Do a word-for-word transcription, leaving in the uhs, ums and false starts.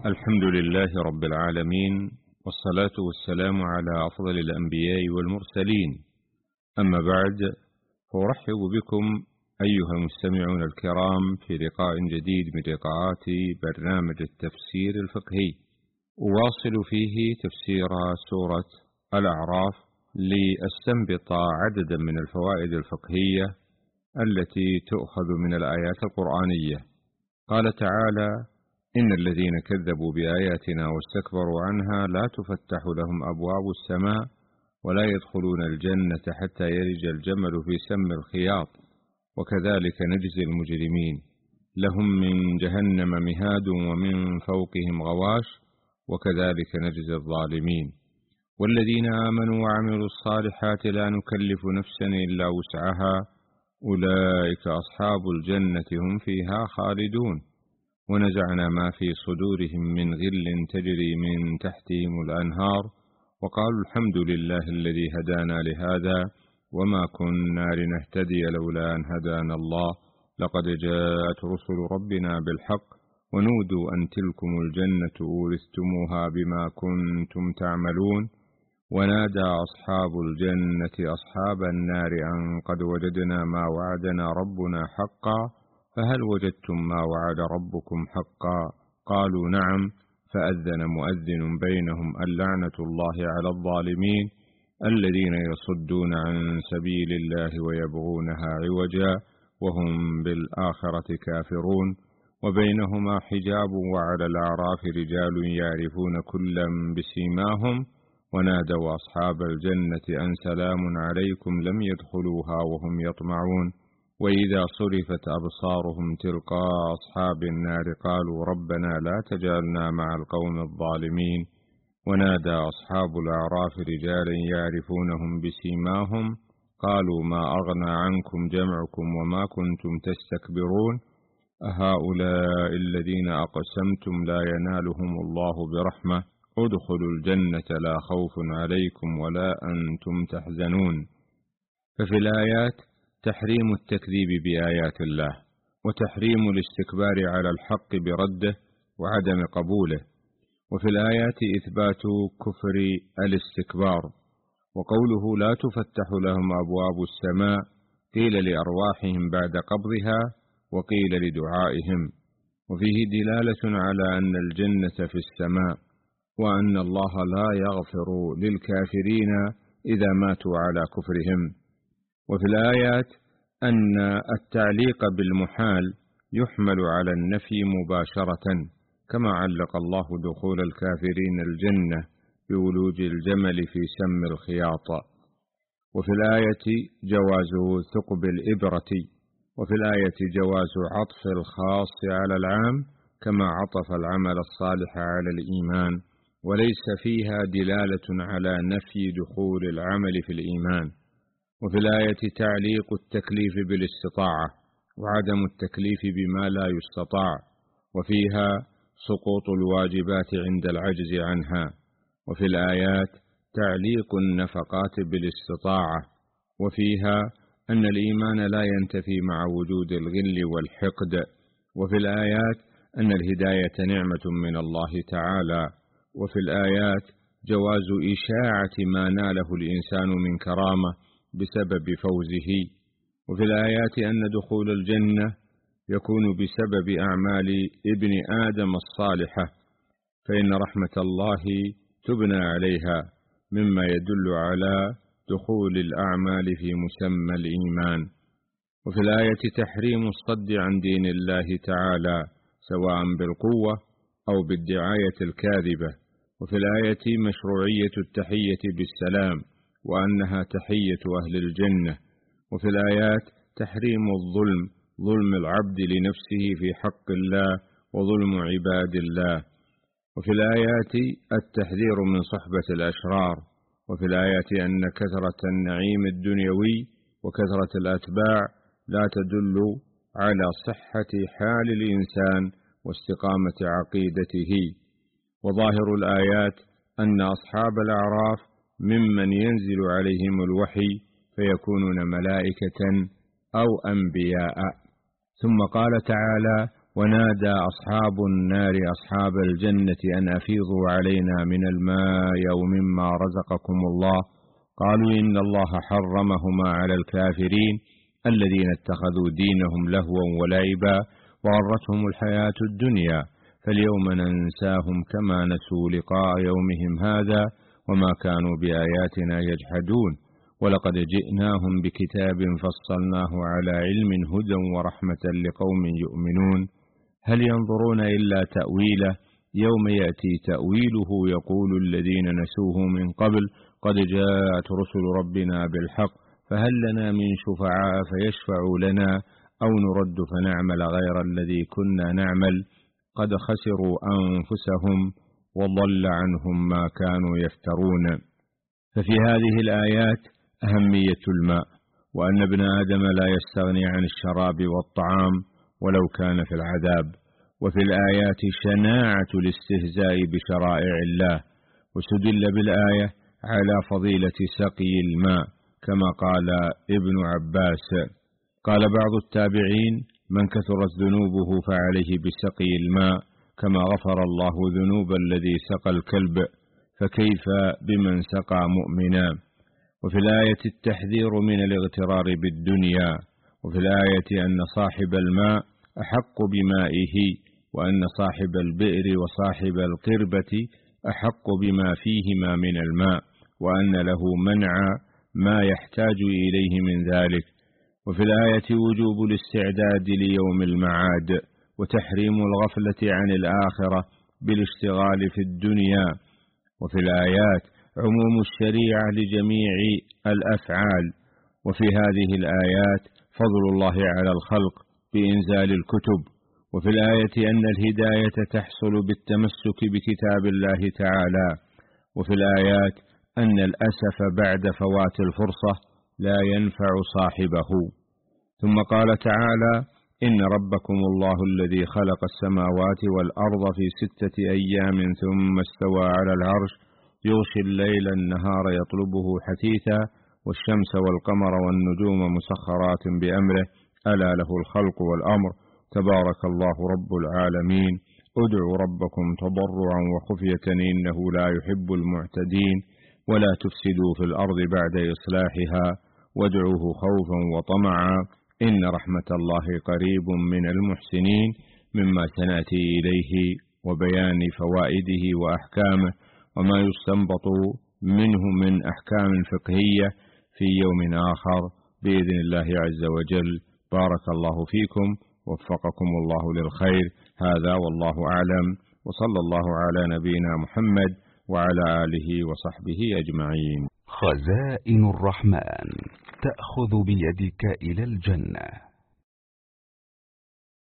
الحمد لله رب العالمين، والصلاة والسلام على أفضل الأنبياء والمرسلين. أما بعد، فأرحب بكم أيها المستمعون الكرام في لقاء جديد من لقاءات برنامج التفسير الفقهي، أواصل فيه تفسير سورة الأعراف لأستنبط عددا من الفوائد الفقهية التي تؤخذ من الآيات القرآنية. قال تعالى: إن الذين كذبوا بآياتنا واستكبروا عنها لا تفتح لهم أبواب السماء ولا يدخلون الجنة حتى يلج الجمل في سم الخياط وكذلك نجزي المجرمين، لهم من جهنم مهاد ومن فوقهم غواش وكذلك نجزي الظالمين. والذين آمنوا وعملوا الصالحات لا نكلف نفسا إلا وسعها أولئك أصحاب الجنة هم فيها خالدون. ونزعنا ما في صدورهم من غل تجري من تحتهم الأنهار وقالوا الحمد لله الذي هدانا لهذا وما كنا لنهتدي لولا أن هدانا الله لقد جاءت رسل ربنا بالحق ونودوا أن تلكم الجنة أورثتموها بما كنتم تعملون. ونادى أصحاب الجنة أصحاب النار أن قد وجدنا ما وعدنا ربنا حقا فهل وجدتم ما وعد ربكم حقا؟ قالوا نعم. فأذن مؤذن بينهم اللعنة الله على الظالمين الذين يصدون عن سبيل الله ويبغونها عوجا وهم بالآخرة كافرون. وبينهما حجاب وعلى الأعراف رجال يعرفون كلا بسيماهم ونادوا أصحاب الجنة أن سلام عليكم لم يدخلوها وهم يطمعون. وإذا صرفت أبصارهم تلقاء أصحاب النار قالوا ربنا لا تجعلنا مع القوم الظالمين. ونادى أصحاب الأعراف رجالا يعرفونهم بسيماهم قالوا ما أغنى عنكم جمعكم وما كنتم تستكبرون أهؤلاء الذين أقسمتم لا ينالهم الله برحمة ادخلوا الجنة لا خوف عليكم ولا أنتم تحزنون. ففي الآيات تحريم التكذيب بآيات الله، وتحريم الاستكبار على الحق برده وعدم قبوله. وفي الآيات إثبات كفر الاستكبار، وقوله لا تفتح لهم أبواب السماء قيل لأرواحهم بعد قبضها وقيل لدعائهم. وفيه دلالة على أن الجنة في السماء، وأن الله لا يغفر للكافرين إذا ماتوا على كفرهم. وفي الآيات أن التعليق بالمحال يحمل على النفي مباشرة، كما علق الله دخول الكافرين الجنة بولوج الجمل في سم الخياط. وفي الآية جواز ثقب الإبرة، وفي الآية جواز عطف الخاص على العام كما عطف العمل الصالح على الإيمان، وليس فيها دلالة على نفي دخول العمل في الإيمان. وفي الآية تعليق التكليف بالاستطاعة وعدم التكليف بما لا يستطاع، وفيها سقوط الواجبات عند العجز عنها. وفي الآيات تعليق النفقات بالاستطاعة، وفيها أن الإيمان لا ينتفي مع وجود الغل والحقد. وفي الآيات أن الهداية نعمة من الله تعالى. وفي الآيات جواز إشاعة ما ناله الإنسان من كرامة بسبب فوزه. وفي الآيات أن دخول الجنة يكون بسبب أعمال ابن آدم الصالحة، فإن رحمة الله تبنى عليها، مما يدل على دخول الأعمال في مسمى الإيمان. وفي الآية تحريم الصد عن دين الله تعالى سواء بالقوة أو بالدعاية الكاذبة. وفي الآية مشروعية التحية بالسلام وأنها تحية أهل الجنة. وفي الآيات تحريم الظلم، ظلم العبد لنفسه في حق الله وظلم عباد الله. وفي الآيات التحذير من صحبة الأشرار. وفي الآيات أن كثرة النعيم الدنيوي وكثرة الأتباع لا تدل على صحة حال الإنسان واستقامة عقيدته. وظاهر الآيات أن أصحاب الأعراف ممن ينزل عليهم الوحي فيكونون ملائكة أو أنبياء. ثم قال تعالى: ونادى أصحاب النار أصحاب الجنة أن أفيضوا علينا من الماء أو مما رزقكم الله، قالوا إن الله حرمهما على الكافرين الذين اتخذوا دينهم لهوا ولعبا وغرتهم الحياة الدنيا، فاليوم ننساهم كما نسوا لقاء يومهم هذا وما كانوا بآياتنا يجحدون، ولقد جئناهم بكتاب فصلناه على علم هدى ورحمة لقوم يؤمنون، هل ينظرون إلا تأويله، يوم يأتي تأويله يقول الذين نسوه من قبل قد جاءت رسل ربنا بالحق فهل لنا من شفعاء فيشفعوا لنا أو نرد فنعمل غير الذي كنا نعمل، قد خسروا أنفسهم وضل عنهم ما كانوا يفترون. ففي هذه الآيات أهمية الماء، وأن ابن آدم لا يستغني عن الشراب والطعام ولو كان في العذاب، وفي الآيات شناعة الاستهزاء بشرائع الله، وسدل بالآية على فضيلة سقي الماء كما قال ابن عباس. قال بعض التابعين من كثرت ذنوبه فعليه بسقي الماء كما غفر الله ذنوب الذي سقى الكلب، فكيف بمن سقى مؤمنا. وفي الآية التحذير من الاغترار بالدنيا، وفي الآية أن صاحب الماء أحق بمائه، وأن صاحب البئر وصاحب القربة أحق بما فيهما من الماء، وأن له منع ما يحتاج إليه من ذلك. وفي الآية وجوب الاستعداد ليوم المعاد، وتحريم الغفلة عن الآخرة بالاشتغال في الدنيا. وفي الآيات عموم الشريعة لجميع الأفعال. وفي هذه الآيات فضل الله على الخلق بإنزال الكتب. وفي الآية أن الهداية تحصل بالتمسك بكتاب الله تعالى. وفي الآيات أن الأسف بعد فوات الفرصة لا ينفع صاحبه. ثم قال تعالى إن ربكم الله الذي خلق السماوات والأرض في ستة أيام ثم استوى على العرش يغشي الليل النهار يطلبه حثيثا والشمس والقمر والنجوم مسخرات بأمره ألا له الخلق والأمر تبارك الله رب العالمين ادعوا ربكم تضرعا وخفية إنه لا يحب المعتدين ولا تفسدوا في الأرض بعد إصلاحها وادعوه خوفا وطمعا إن رحمة الله قريب من المحسنين مما سنأتي إليه وبيان فوائده وأحكامه وما يستنبط منه من أحكام فقهية في يوم آخر بإذن الله عز وجل. بارك الله فيكم وفقكم الله للخير. هذا والله أعلم، وصلى الله على نبينا محمد وعلى آله وصحبه أجمعين. خزائن الرحمن تأخذ بيدك إلى الجنة.